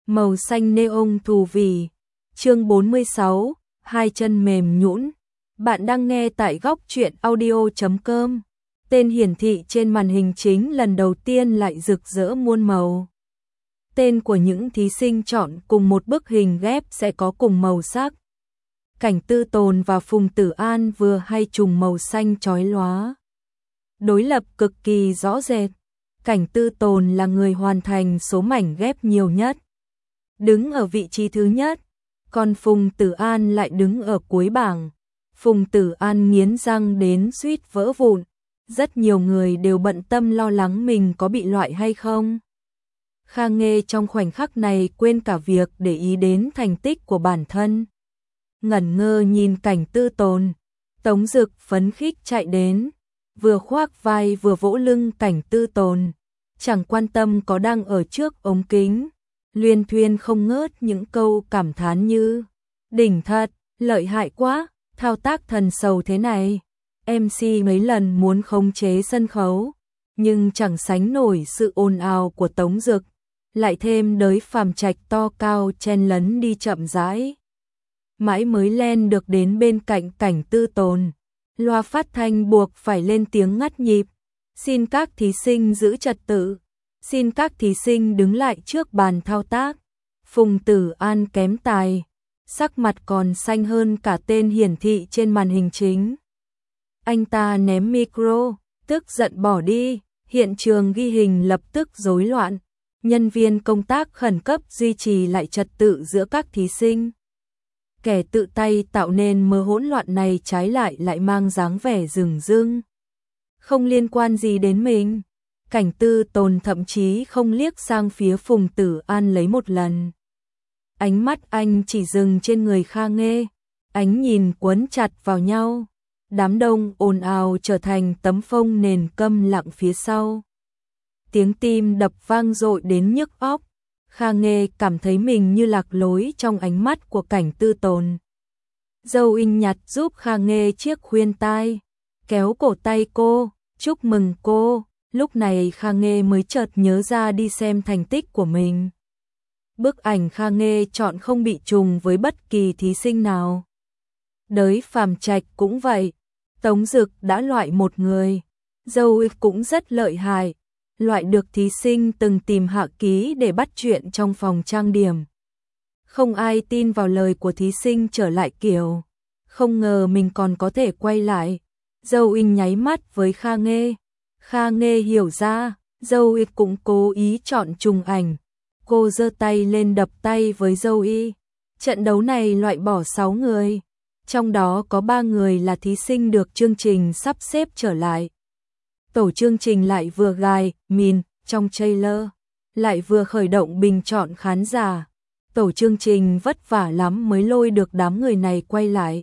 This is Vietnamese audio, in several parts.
màu xanh neon thù vì. Chương 46, hai chân mềm nhũn. Bạn đang nghe tại góc truyện audio.com. Tên hiển thị trên màn hình chính lần đầu tiên lại rực rỡ muôn màu. Tên của những thí sinh chọn cùng một bức hình ghép sẽ có cùng màu sắc. Cảnh Tư Tồn và Phùng Tử An vừa hay trùng màu xanh chói lóa. Đối lập cực kỳ rõ rệt. Cảnh Tư Tồn là người hoàn thành số mảnh ghép nhiều nhất, đứng ở vị trí thứ nhất, còn Phùng Tử An lại đứng ở cuối bảng. Phùng Tử An nghiến răng đến suýt vỡ vụn, rất nhiều người đều bận tâm lo lắng mình có bị loại hay không. Kha Nghê trong khoảnh khắc này quên cả việc để ý đến thành tích của bản thân. Ngẩn ngơ nhìn Cảnh Tư Tồn, Tống Dực phấn khích chạy đến, vừa khoác vai vừa vỗ lưng Cảnh Tư Tồn, chẳng quan tâm có đang ở trước ống kính, luyên thuyên không ngớt những câu cảm thán như: đỉnh thật, lợi hại quá, thao tác thần sầu thế này. MC mấy lần muốn khống chế sân khấu, nhưng chẳng sánh nổi sự ồn ào của Tống Dực, lại thêm đới Phàm Trạch to cao chen lấn đi chậm rãi. Mãi mới len được đến bên cạnh Cảnh Tư Tồn, loa phát thanh buộc phải lên tiếng ngắt nhịp: xin các thí sinh giữ trật tự, xin các thí sinh đứng lại trước bàn thao tác. Phùng Tử An kém tài, sắc mặt còn xanh hơn cả tên hiển thị trên màn hình chính. Anh ta ném micro, tức giận bỏ đi, hiện trường ghi hình lập tức rối loạn. Nhân viên công tác khẩn cấp duy trì lại trật tự giữa các thí sinh. Kẻ tự tay tạo nên mớ hỗn loạn này trái lại mang dáng vẻ dửng dưng. Không liên quan gì đến mình. Cảnh Tư Tồn thậm chí không liếc sang phía Phùng Tử An lấy một lần. Ánh mắt anh chỉ dừng trên người Kha Nghê, ánh nhìn quấn chặt vào nhau. Đám đông ồn ào trở thành tấm phông nền câm lặng phía sau. Tiếng tim đập vang dội đến nhức óc. Kha Nghê cảm thấy mình như lạc lối trong ánh mắt của Cảnh Tư Tồn. Dâu Inh nhặt giúp Kha Nghê chiếc khuyên tai, kéo cổ tay cô, chúc mừng cô. Lúc này Kha Nghê mới chợt nhớ ra đi xem thành tích của mình. Bức ảnh Kha Nghê chọn không bị trùng với bất kỳ thí sinh nào. Đới Phàm Trạch cũng vậy. Tống Dực đã loại một người. Dâu cũng rất lợi hại, loại được thí sinh từng tìm hạ ký để bắt chuyện trong phòng trang điểm. Không ai tin vào lời của thí sinh trở lại kiểu: không ngờ mình còn có thể quay lại. Dâu Inh nháy mắt với Kha Nghê. Kha Nghê hiểu ra, Dâu Y cũng cố ý chọn trùng ảnh. Cô giơ tay lên đập tay với Dâu Y. Trận đấu này loại bỏ 6 người, trong đó có 3 người là thí sinh được chương trình sắp xếp trở lại. Tổ chương trình lại vừa gài mìn trong trailer, lại vừa khởi động bình chọn khán giả. Tổ chương trình vất vả lắm mới lôi được đám người này quay lại.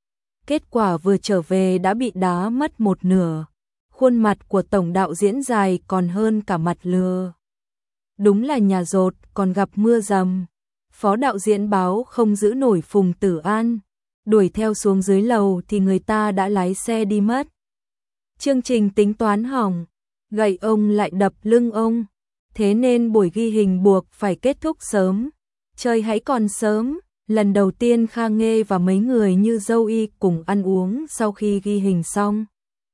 Kết quả vừa trở về đã bị đá mất một nửa. Khuôn mặt của tổng đạo diễn dài còn hơn cả mặt lừa. Đúng là nhà dột còn gặp mưa dầm. Phó đạo diễn báo không giữ nổi Phùng Tử An, đuổi theo xuống dưới lầu thì người ta đã lái xe đi mất. Chương trình tính toán hỏng, gậy ông lại đập lưng ông, thế nên buổi ghi hình buộc phải kết thúc sớm. Trời hãy còn sớm, lần đầu tiên Kha Nghê và mấy người như Dâu Y cùng ăn uống sau khi ghi hình xong.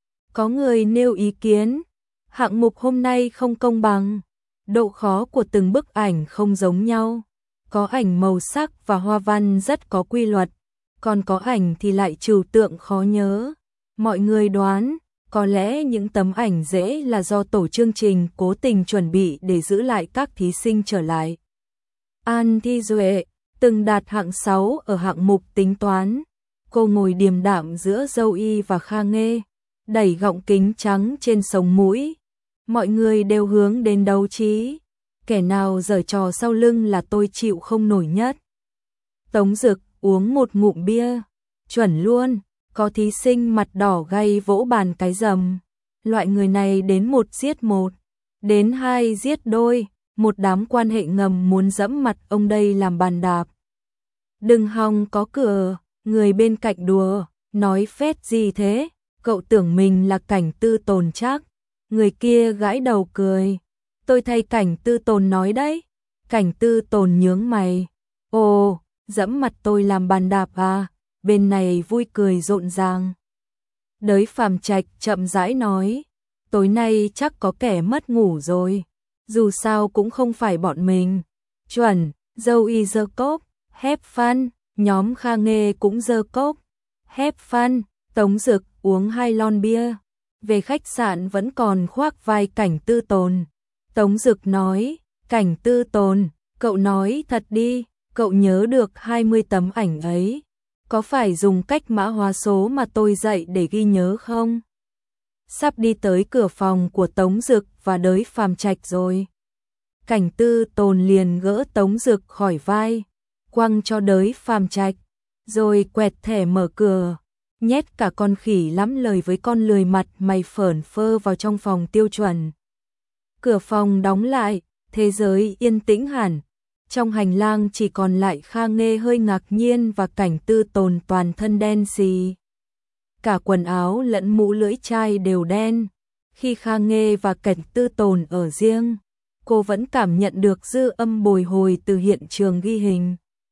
Có người nêu ý kiến, hạng mục hôm nay không công bằng, độ khó của từng bức ảnh không giống nhau. Có ảnh màu sắc và hoa văn rất có quy luật, còn có ảnh thì lại trừu tượng khó nhớ. Mọi người đoán, có lẽ những tấm ảnh dễ là do tổ chương trình cố tình chuẩn bị để giữ lại các thí sinh trở lại. An Thi Duệ, từng đạt hạng 6 ở hạng mục tính toán. Cô ngồi điềm đạm giữa Dâu Y và Kha Nghê, đẩy gọng kính trắng trên sống mũi. Mọi người đều hướng đến đấu trí. Kẻ nào giở trò sau lưng là tôi chịu không nổi nhất. Tống Dực uống một ngụm bia. Chuẩn luôn, có thí sinh mặt đỏ gay vỗ bàn cái rầm. Loại người này đến 1 giết 1, đến 2 giết đôi. Một đám quan hệ ngầm muốn dẫm mặt ông đây làm bàn đạp. Đừng hòng có cửa, người bên cạnh đùa, nói phét gì thế? Cậu tưởng mình là Cảnh Tư Tồn chắc. Người kia gãi đầu cười. Tôi thay Cảnh Tư Tồn nói đấy. Cảnh Tư Tồn nhướng mày. Ồ, dẫm mặt tôi làm bàn đạp à? Bên này vui cười rộn ràng. Đới Phàm Trạch chậm rãi nói, tối nay chắc có kẻ mất ngủ rồi. Dù sao cũng không phải bọn mình. Chuẩn, dâu y giơ cốc, have fun, nhóm Kha Nghê cũng giơ cốc. Have fun, Tống Dực uống 2 lon bia. Về khách sạn vẫn còn khoác vai Cảnh Tư Tồn. Tống Dực nói, Cảnh Tư Tồn, cậu nói thật đi, cậu nhớ được 20 tấm ảnh ấy. Có phải dùng cách mã hóa số mà tôi dạy để ghi nhớ không? Sắp đi tới cửa phòng của Tống Dực và Đới Phàm Trạch rồi. Cảnh Tư Tồn liền gỡ Tống Dực khỏi vai, quăng cho Đới Phàm Trạch, rồi quẹt thẻ mở cửa, nhét cả con khỉ lắm lời với con lười mặt mày phởn phơ vào trong phòng tiêu chuẩn. Cửa phòng đóng lại, thế giới yên tĩnh hẳn. Trong hành lang chỉ còn lại Kha Nghê hơi ngạc nhiên và Cảnh Tư Tồn toàn thân đen xì. Cả quần áo lẫn mũ lưỡi chai đều đen. Khi Kha Nghê và Cảnh Tư Tồn ở riêng, cô vẫn cảm nhận được dư âm bồi hồi từ hiện trường ghi hình.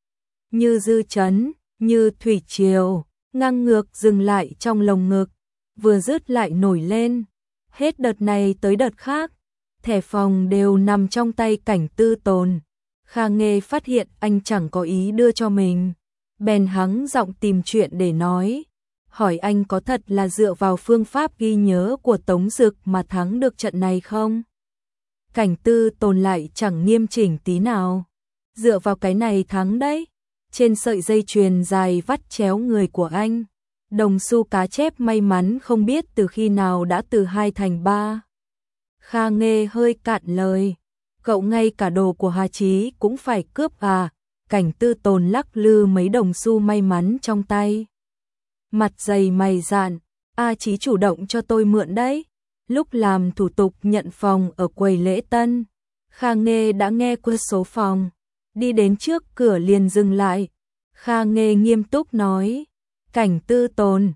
Như dư chấn, như thủy triều, ngang ngược dừng lại trong lồng ngực, vừa dứt lại nổi lên. Hết đợt này tới đợt khác, thẻ phòng đều nằm trong tay Cảnh Tư Tồn. Kha Nghê phát hiện anh chẳng có ý đưa cho mình, bèn hắng giọng tìm chuyện để nói, hỏi anh có thật là dựa vào phương pháp ghi nhớ của Tống Dực mà thắng được trận này không? Cảnh Tư Tồn lại chẳng nghiêm chỉnh tí nào. Dựa vào cái này thắng đấy. Trên sợi dây chuyền dài vắt chéo người của anh, đồng xu cá chép may mắn không biết từ khi nào đã từ 2 thành 3. Kha Nghê hơi cạn lời. Cậu ngay cả đồ của Hà Chí cũng phải cướp à? Cảnh Tư Tồn lắc lư mấy đồng xu may mắn trong tay. Mặt dày mày dạn, A Chí chủ động cho tôi mượn đấy. Lúc làm thủ tục nhận phòng ở quầy lễ tân, Kha Nghê đã nghe qua số phòng, đi đến trước cửa liền dừng lại. Kha Nghê nghiêm túc nói, Cảnh Tư Tồn,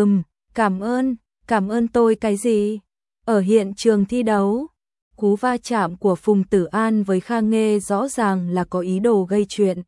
cảm ơn tôi cái gì? Ở hiện trường thi đấu, cú va chạm của Phùng Tử An với Kha Nghê rõ ràng là có ý đồ gây chuyện.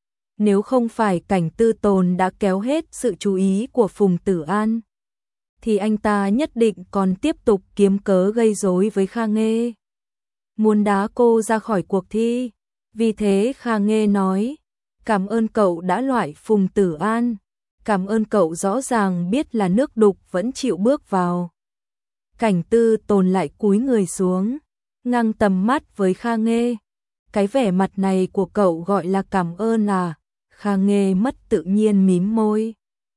Nếu không phải Cảnh Tư Tồn đã kéo hết sự chú ý của Phùng Tử An, thì anh ta nhất định còn tiếp tục kiếm cớ gây rối với Kha Nghê, muốn đá cô ra khỏi cuộc thi. Vì thế Kha Nghê nói, cảm ơn cậu đã loại Phùng Tử An, cảm ơn cậu rõ ràng biết là nước đục vẫn chịu bước vào. Cảnh Tư Tồn lại cúi người xuống, ngang tầm mắt với Kha Nghê. Cái vẻ mặt này của cậu gọi là cảm ơn à? Kha Nghê mất tự nhiên mím môi.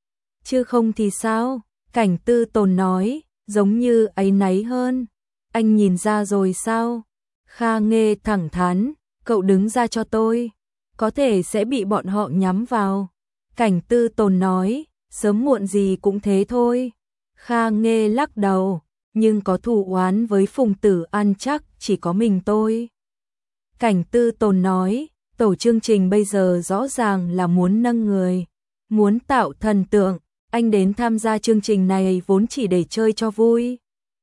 Chứ không thì sao? Cảnh Tư Tồn nói, giống như áy náy hơn. Anh nhìn ra rồi sao? Kha Nghê thẳng thắn, cậu đứng ra cho tôi, có thể sẽ bị bọn họ nhắm vào. Cảnh Tư Tồn nói, sớm muộn gì cũng thế thôi. Kha Nghê lắc đầu, nhưng có thù oán với Phùng Tử An chắc chỉ có mình tôi. Cảnh Tư Tồn nói, tổ chương trình bây giờ rõ ràng là muốn nâng người, muốn tạo thần tượng. Anh đến tham gia chương trình này vốn chỉ để chơi cho vui.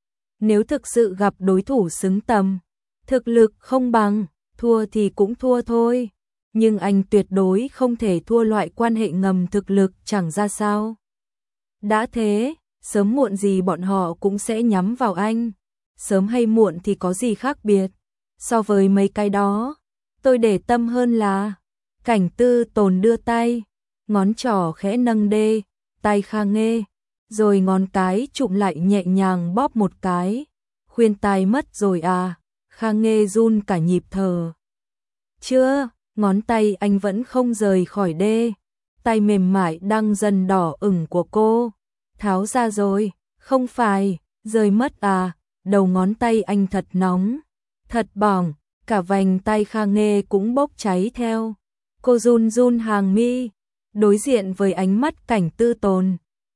Nếu thực sự gặp đối thủ xứng tầm, thực lực không bằng, thua thì cũng thua thôi. Nhưng anh tuyệt đối không thể thua loại quan hệ ngầm thực lực chẳng ra sao. Đã thế, sớm muộn gì bọn họ cũng sẽ nhắm vào anh. Sớm hay muộn thì có gì khác biệt. So với mấy cái đó, tôi để tâm hơn là... Cảnh Tư Tồn đưa tay, ngón trỏ khẽ nâng đê tay Kha Nghê, rồi ngón cái chụm lại nhẹ nhàng bóp một cái. Khuyên tai mất rồi à? Kha Nghê run cả nhịp thở. Chưa, ngón tay anh vẫn không rời khỏi đê. Tay mềm mại đang dần đỏ ửng của cô. Tháo ra rồi, không phải, rời mất à? Đầu ngón tay anh thật nóng, thật bỏng, cả vành tay Kha Nghê cũng bốc cháy theo. Cô run run hàng mi, đối diện với ánh mắt Cảnh Tư Tồn.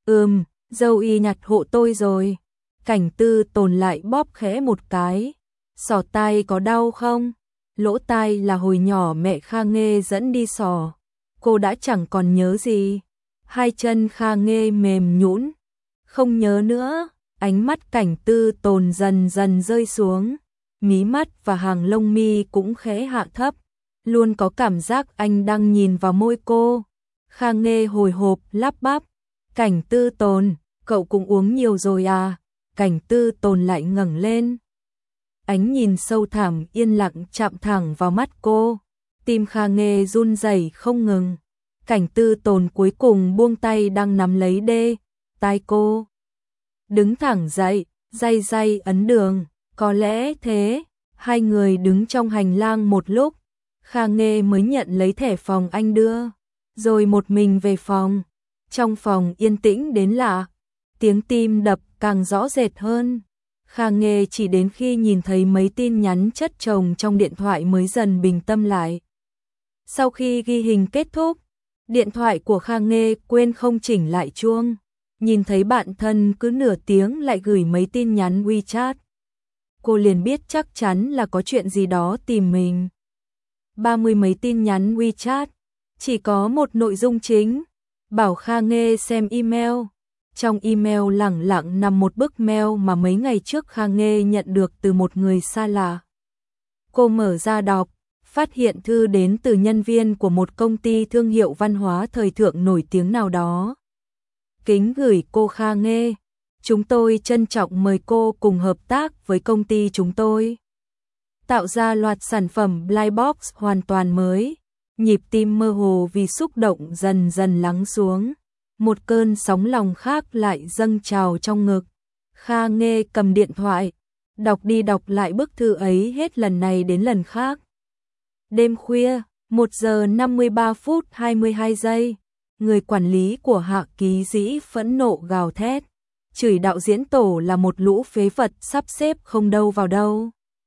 Dâu y nhặt hộ tôi rồi. Cảnh Tư Tồn lại bóp khẽ một cái. Sỏ tai có đau không? Lỗ tai là hồi nhỏ mẹ Kha Nghê dẫn đi sỏ. Cô đã chẳng còn nhớ gì. Hai chân Kha Nghê mềm nhũn, không nhớ nữa. Ánh mắt Cảnh Tư Tồn dần dần rơi xuống, mí mắt và hàng lông mi cũng khẽ hạ thấp. luôn có cảm giác anh đang nhìn vào môi cô. Kha Nghê hồi hộp lắp bắp, Cảnh Tư Tồn, cậu cũng uống nhiều rồi à? Cảnh Tư Tồn lại ngẩng lên. Ánh nhìn sâu thẳm yên lặng chạm thẳng vào mắt cô. Tim Kha Nghê run rẩy không ngừng. Cảnh Tư Tồn cuối cùng buông tay đang nắm lấy tai cô. Đứng thẳng dậy, day day ấn đường. Có lẽ thế. Hai người đứng trong hành lang một lúc. Kha Nghê mới nhận lấy thẻ phòng anh đưa. Rồi một mình về phòng. Trong phòng yên tĩnh đến lạ. Tiếng tim đập càng rõ rệt hơn. Kha Nghê chỉ đến khi nhìn thấy mấy tin nhắn chất chồng trong điện thoại mới dần bình tâm lại. Sau khi ghi hình kết thúc, điện thoại của Kha Nghê quên không chỉnh lại chuông. Nhìn thấy bạn thân cứ nửa tiếng lại gửi mấy tin nhắn WeChat. Cô liền biết chắc chắn là có chuyện gì đó tìm mình. 30 mấy tin nhắn WeChat, chỉ có một nội dung chính, bảo Kha Nghê xem email. Trong email lẳng lặng nằm một bức mail mà mấy ngày trước Kha Nghê nhận được từ một người xa lạ. Cô mở ra đọc, phát hiện thư đến từ nhân viên của một công ty thương hiệu văn hóa thời thượng nổi tiếng nào đó. Kính gửi cô Kha Nghê, chúng tôi trân trọng mời cô cùng hợp tác với công ty chúng tôi. Tạo ra loạt sản phẩm Blind Box hoàn toàn mới. Nhịp tim mơ hồ vì xúc động dần dần lắng xuống. Một cơn sóng lòng khác lại dâng trào trong ngực. Kha Nghê cầm điện thoại, đọc đi đọc lại bức thư ấy hết lần này đến lần khác. Đêm khuya, 1 giờ 53 phút 22 giây, người quản lý của Hạ Ký Dĩ phẫn nộ gào thét, chửi đạo diễn tổ là một lũ phế vật sắp xếp không đâu vào đâu.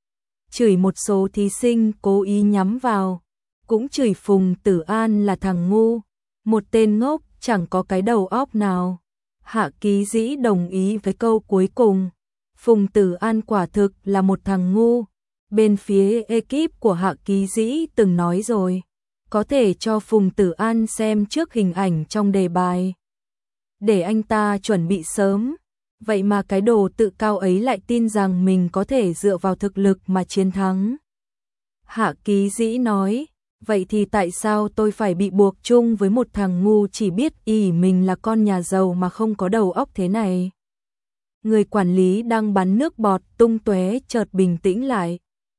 Chửi một số thí sinh cố ý nhắm vào, cũng chửi Phùng Tử An là thằng ngu, một tên ngốc chẳng có cái đầu óc nào. Hạ Ký Dĩ đồng ý với câu cuối cùng. Phùng Tử An quả thực là một thằng ngu. Bên phía ekip của Hạ Ký Dĩ từng nói rồi, có thể cho Phùng Tử An xem trước hình ảnh trong đề bài, để anh ta chuẩn bị sớm. Vậy mà cái đồ tự cao ấy lại tin rằng mình có thể dựa vào thực lực mà chiến thắng. Hạ Ký Dĩ nói, vậy thì tại sao tôi phải bị buộc chung với một thằng ngu chỉ biết ỷ mình là con nhà giàu mà không có đầu óc thế này? Người quản lý đang bắn nước bọt tung tóe chợt bình tĩnh lại.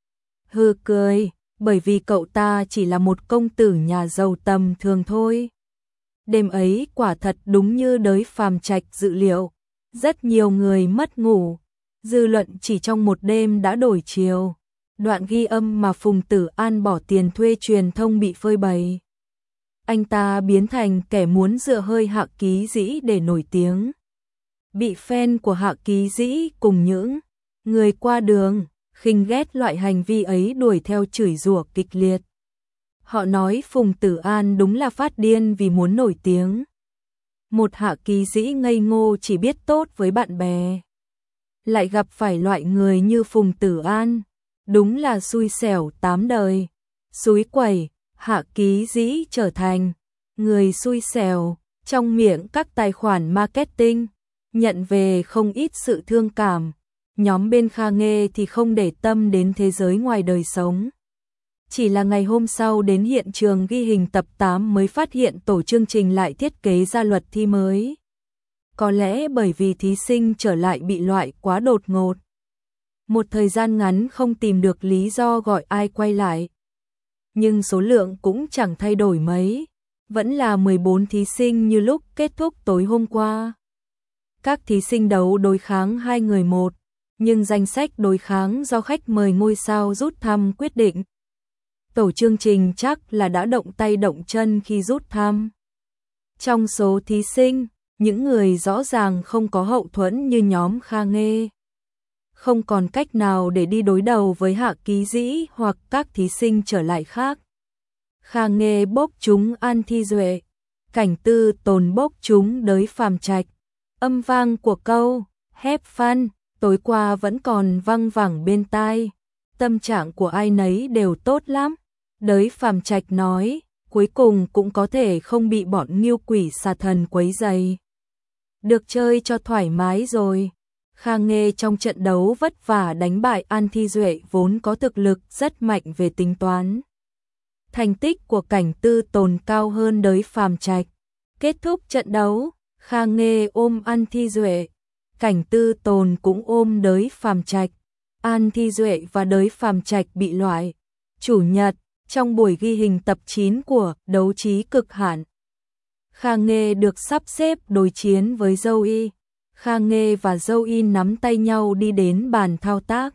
Hừ cười, bởi vì cậu ta chỉ là một công tử nhà giàu tầm thường thôi. Đêm ấy quả thật đúng như Đới Phàm Trạch dự liệu, rất nhiều người mất ngủ, dư luận chỉ trong một đêm đã đổi chiều. Đoạn ghi âm mà Phùng Tử An bỏ tiền thuê truyền thông bị phơi bày. Anh ta biến thành kẻ muốn dựa hơi Hạ Ký Dĩ để nổi tiếng. Bị fan của Hạ Ký Dĩ cùng những người qua đường khinh ghét loại hành vi ấy đuổi theo chửi rủa kịch liệt. Họ nói Phùng Tử An đúng là phát điên vì muốn nổi tiếng. Một Hạ Ký Dĩ ngây ngô chỉ biết tốt với bạn bè, lại gặp phải loại người như Phùng Tử An. Đúng là xui xẻo 8 đời. Xúi quẩy, Hạ Ký Dĩ trở thành người xui xẻo trong miệng các tài khoản marketing, nhận về không ít sự thương cảm. Nhóm bên Kha Nghê thì không để tâm đến thế giới ngoài đời sống. Chỉ là ngày hôm sau đến hiện trường ghi hình tập 8 mới phát hiện tổ chương trình lại thiết kế ra luật thi mới. Có lẽ bởi vì thí sinh trở lại bị loại quá đột ngột. Một thời gian ngắn không tìm được lý do gọi ai quay lại. Nhưng số lượng cũng chẳng thay đổi mấy, vẫn là 14 thí sinh như lúc kết thúc tối hôm qua. Các thí sinh đấu đối kháng 2 người một, nhưng danh sách đối kháng do khách mời ngôi sao rút thăm quyết định. Tổ chương trình chắc là đã động tay động chân khi rút thăm. Trong số thí sinh, những người rõ ràng không có hậu thuẫn như nhóm Kha Nghê, không còn cách nào để đi đối đầu với Hạ Ký Dĩ hoặc các thí sinh trở lại khác. Kha Nghê bốc trúng An Thi Duệ, Cảnh Tư Tồn bốc trúng Đới Phàm Trạch. Âm vang của câu "Have fun" tối qua vẫn còn văng vẳng bên tai. Tâm trạng của ai nấy đều tốt lắm. Đới Phàm Trạch nói, cuối cùng cũng có thể không bị bọn Nghiêu Quỷ Xà Thần quấy rầy. Được chơi cho thoải mái rồi. Kha Nghê trong trận đấu vất vả đánh bại An Thi Duệ vốn có thực lực rất mạnh về tính toán. thành tích của Cảnh Tư Tồn cao hơn Đới Phàm Trạch. Kết thúc trận đấu, Kha Nghê ôm An Thi Duệ, Cảnh Tư Tồn cũng ôm Đới Phàm Trạch. An Thi Duệ và Đới Phàm Trạch bị loại. Chủ nhật, trong buổi ghi hình tập 9 của Đấu Trí Cực Hạn, Kha Nghê được sắp xếp đối chiến với Zoe. Kha Nghê và Zoe nắm tay nhau đi đến bàn thao tác.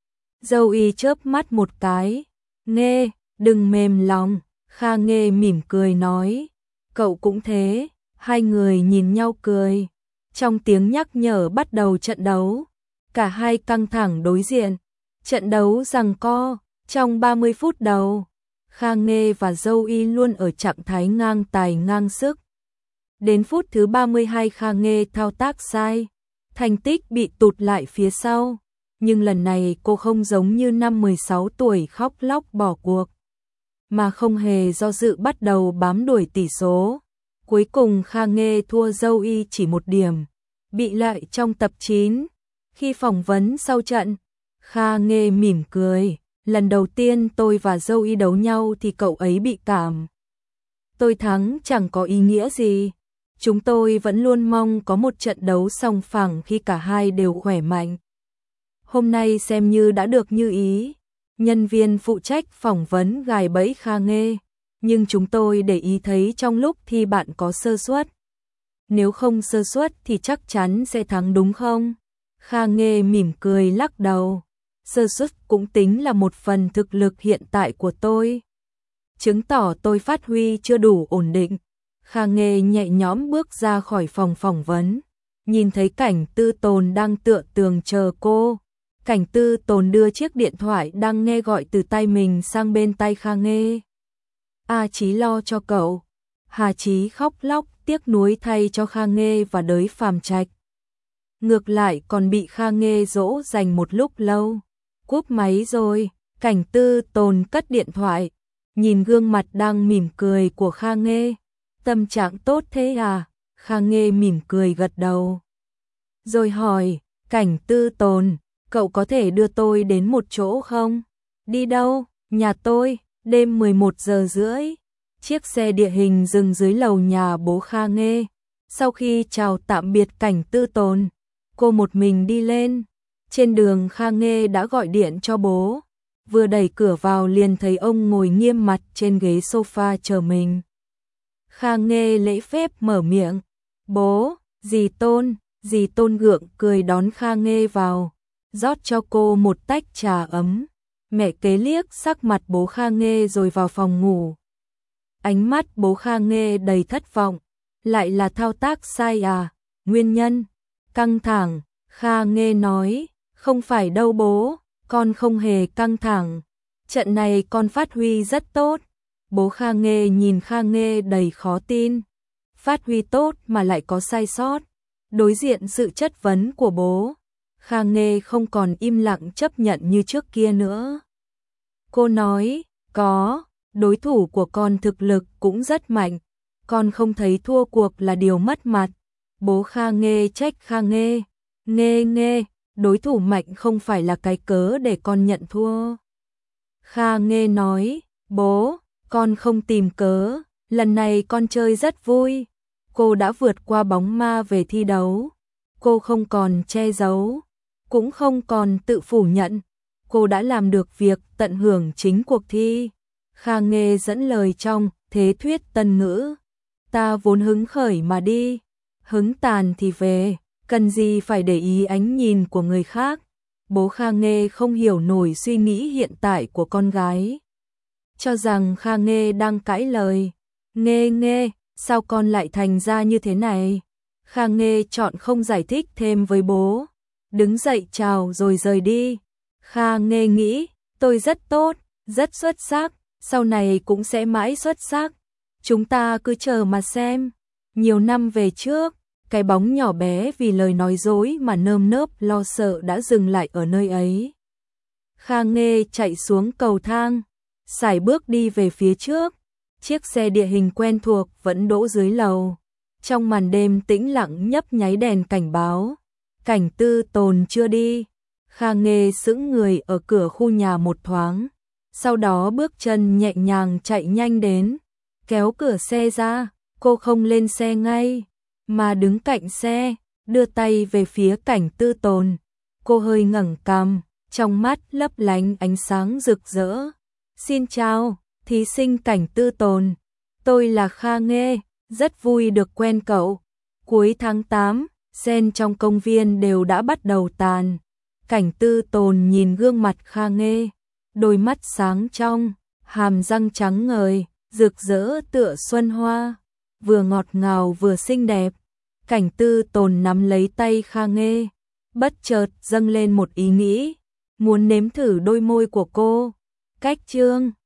Zoe chớp mắt một cái. Nghê, đừng mềm lòng. Kha Nghê mỉm cười nói. Cậu cũng thế. Hai người nhìn nhau cười. Trong tiếng nhắc nhở bắt đầu trận đấu. Cả hai căng thẳng đối diện. Trận đấu giằng co. Trong 30 phút đầu, Kha Nghê và Zoe luôn ở trạng thái ngang tài ngang sức. Đến phút thứ 32 Kha Nghê thao tác sai. Thành tích bị tụt lại phía sau. Nhưng lần này cô không giống như năm 16 tuổi khóc lóc bỏ cuộc, mà không hề do dự bắt đầu bám đuổi tỷ số. Cuối cùng Kha Nghê thua Zoe chỉ 1 điểm, bị loại trong tập 9. Khi phỏng vấn sau trận, Kha Nghê mỉm cười. Lần đầu tiên tôi và Zoe đấu nhau thì cậu ấy bị cảm. Tôi thắng chẳng có ý nghĩa gì. Chúng tôi vẫn luôn mong có một trận đấu song phẳng khi cả hai đều khỏe mạnh. Hôm nay xem như đã được như ý. Nhân viên phụ trách phỏng vấn gài bẫy Kha Nghê, nhưng chúng tôi để ý thấy trong lúc thi bạn có sơ suất. Nếu không sơ suất thì chắc chắn sẽ thắng đúng không? Kha Nghê mỉm cười lắc đầu. Sơ suất cũng tính là một phần thực lực hiện tại của tôi. Chứng tỏ tôi phát huy chưa đủ ổn định. Kha Nghê nhẹ nhõm bước ra khỏi phòng phỏng vấn. Nhìn thấy Cảnh Tư Tồn đang tựa tường chờ cô. Cảnh Tư Tồn đưa chiếc điện thoại đang nghe gọi từ tay mình sang bên tay Kha Nghê. A Chí lo cho cậu. Hà Chí khóc lóc tiếc nuối thay cho Kha Nghê và Đới Phàm Trạch. Ngược lại còn bị Kha Nghê dỗ dành một lúc lâu. Cúp máy rồi, Cảnh Tư Tồn cất điện thoại. Nhìn gương mặt đang mỉm cười của Kha Nghê. Tâm trạng tốt thế à? Kha Nghê mỉm cười gật đầu. Rồi hỏi, Cảnh Tư Tồn, cậu có thể đưa tôi đến một chỗ không? Đi đâu? Nhà tôi. Đêm 11 giờ rưỡi. Chiếc xe địa hình dừng dưới lầu nhà bố Kha Nghê. Sau khi chào tạm biệt Cảnh Tư Tồn, cô một mình đi lên. Trên đường Kha Nghê đã gọi điện cho bố. Vừa đẩy cửa vào liền thấy ông ngồi nghiêm mặt trên ghế sofa chờ mình. Kha Nghê lễ phép mở miệng. Bố, dì Tôn gượng cười đón Kha Nghê vào. Rót cho cô một tách trà ấm. Mẹ kế liếc sắc mặt bố Kha Nghê rồi vào phòng ngủ. Ánh mắt bố Kha Nghê đầy thất vọng. Lại là thao tác sai à? Nguyên nhân? Căng thẳng. Kha Nghê nói. Không phải đâu bố, con không hề căng thẳng. Trận này con phát huy rất tốt. Bố Kha Nghê nhìn Kha Nghê đầy khó tin. Phát huy tốt mà lại có sai sót. Đối diện sự chất vấn của bố, Kha Nghê không còn im lặng chấp nhận như trước kia nữa. Cô nói, có, đối thủ của con thực lực cũng rất mạnh. Con không thấy thua cuộc là điều mất mặt. Bố Kha Nghê trách Kha Nghê. Nghê, đối thủ mạnh không phải là cái cớ để con nhận thua. Kha Nghê nói, bố, con không tìm cớ, lần này con chơi rất vui. Cô đã vượt qua bóng ma về thi đấu. Cô không còn che giấu, cũng không còn tự phủ nhận. Cô đã làm được việc tận hưởng chính cuộc thi. Kha Nghê dẫn lời trong thế thuyết tân ngữ. Ta vốn hứng khởi mà đi, hứng tàn thì về, cần gì phải để ý ánh nhìn của người khác. Bố Kha Nghê không hiểu nổi suy nghĩ hiện tại của con gái. Cho rằng Kha Nghê đang cãi lời. Nghê, sao con lại thành ra như thế này? Kha Nghê chọn không giải thích thêm với bố. Đứng dậy chào rồi rời đi. Kha Nghê nghĩ, tôi rất tốt, rất xuất sắc, sau này cũng sẽ mãi xuất sắc. Chúng ta cứ chờ mà xem. Nhiều năm về trước, cái bóng nhỏ bé vì lời nói dối mà nơm nớp lo sợ đã dừng lại ở nơi ấy. Kha Nghê chạy xuống cầu thang, sải bước đi về phía trước. Chiếc xe địa hình quen thuộc vẫn đỗ dưới lầu. Trong màn đêm tĩnh lặng nhấp nháy đèn cảnh báo. Cảnh Tư Tồn chưa đi. Kha Nghê sững người ở cửa khu nhà một thoáng. sau đó bước chân nhẹ nhàng chạy nhanh đến, kéo cửa xe ra, cô không lên xe ngay, mà đứng cạnh xe, đưa tay về phía Cảnh Tư Tồn. Cô hơi ngẩng cằm, trong mắt lấp lánh ánh sáng rực rỡ. Xin chào, thí sinh Cảnh Tư Tồn, tôi là Kha Nghê, rất vui được quen cậu. Cuối tháng 8, sen trong công viên đều đã bắt đầu tàn. Cảnh Tư Tồn nhìn gương mặt Kha Nghê, đôi mắt sáng trong, hàm răng trắng ngời, rực rỡ tựa xuân hoa, vừa ngọt ngào vừa xinh đẹp. Cảnh Tư Tồn nắm lấy tay Kha Nghê, bất chợt dâng lên một ý nghĩ, muốn nếm thử đôi môi của cô. Cách chương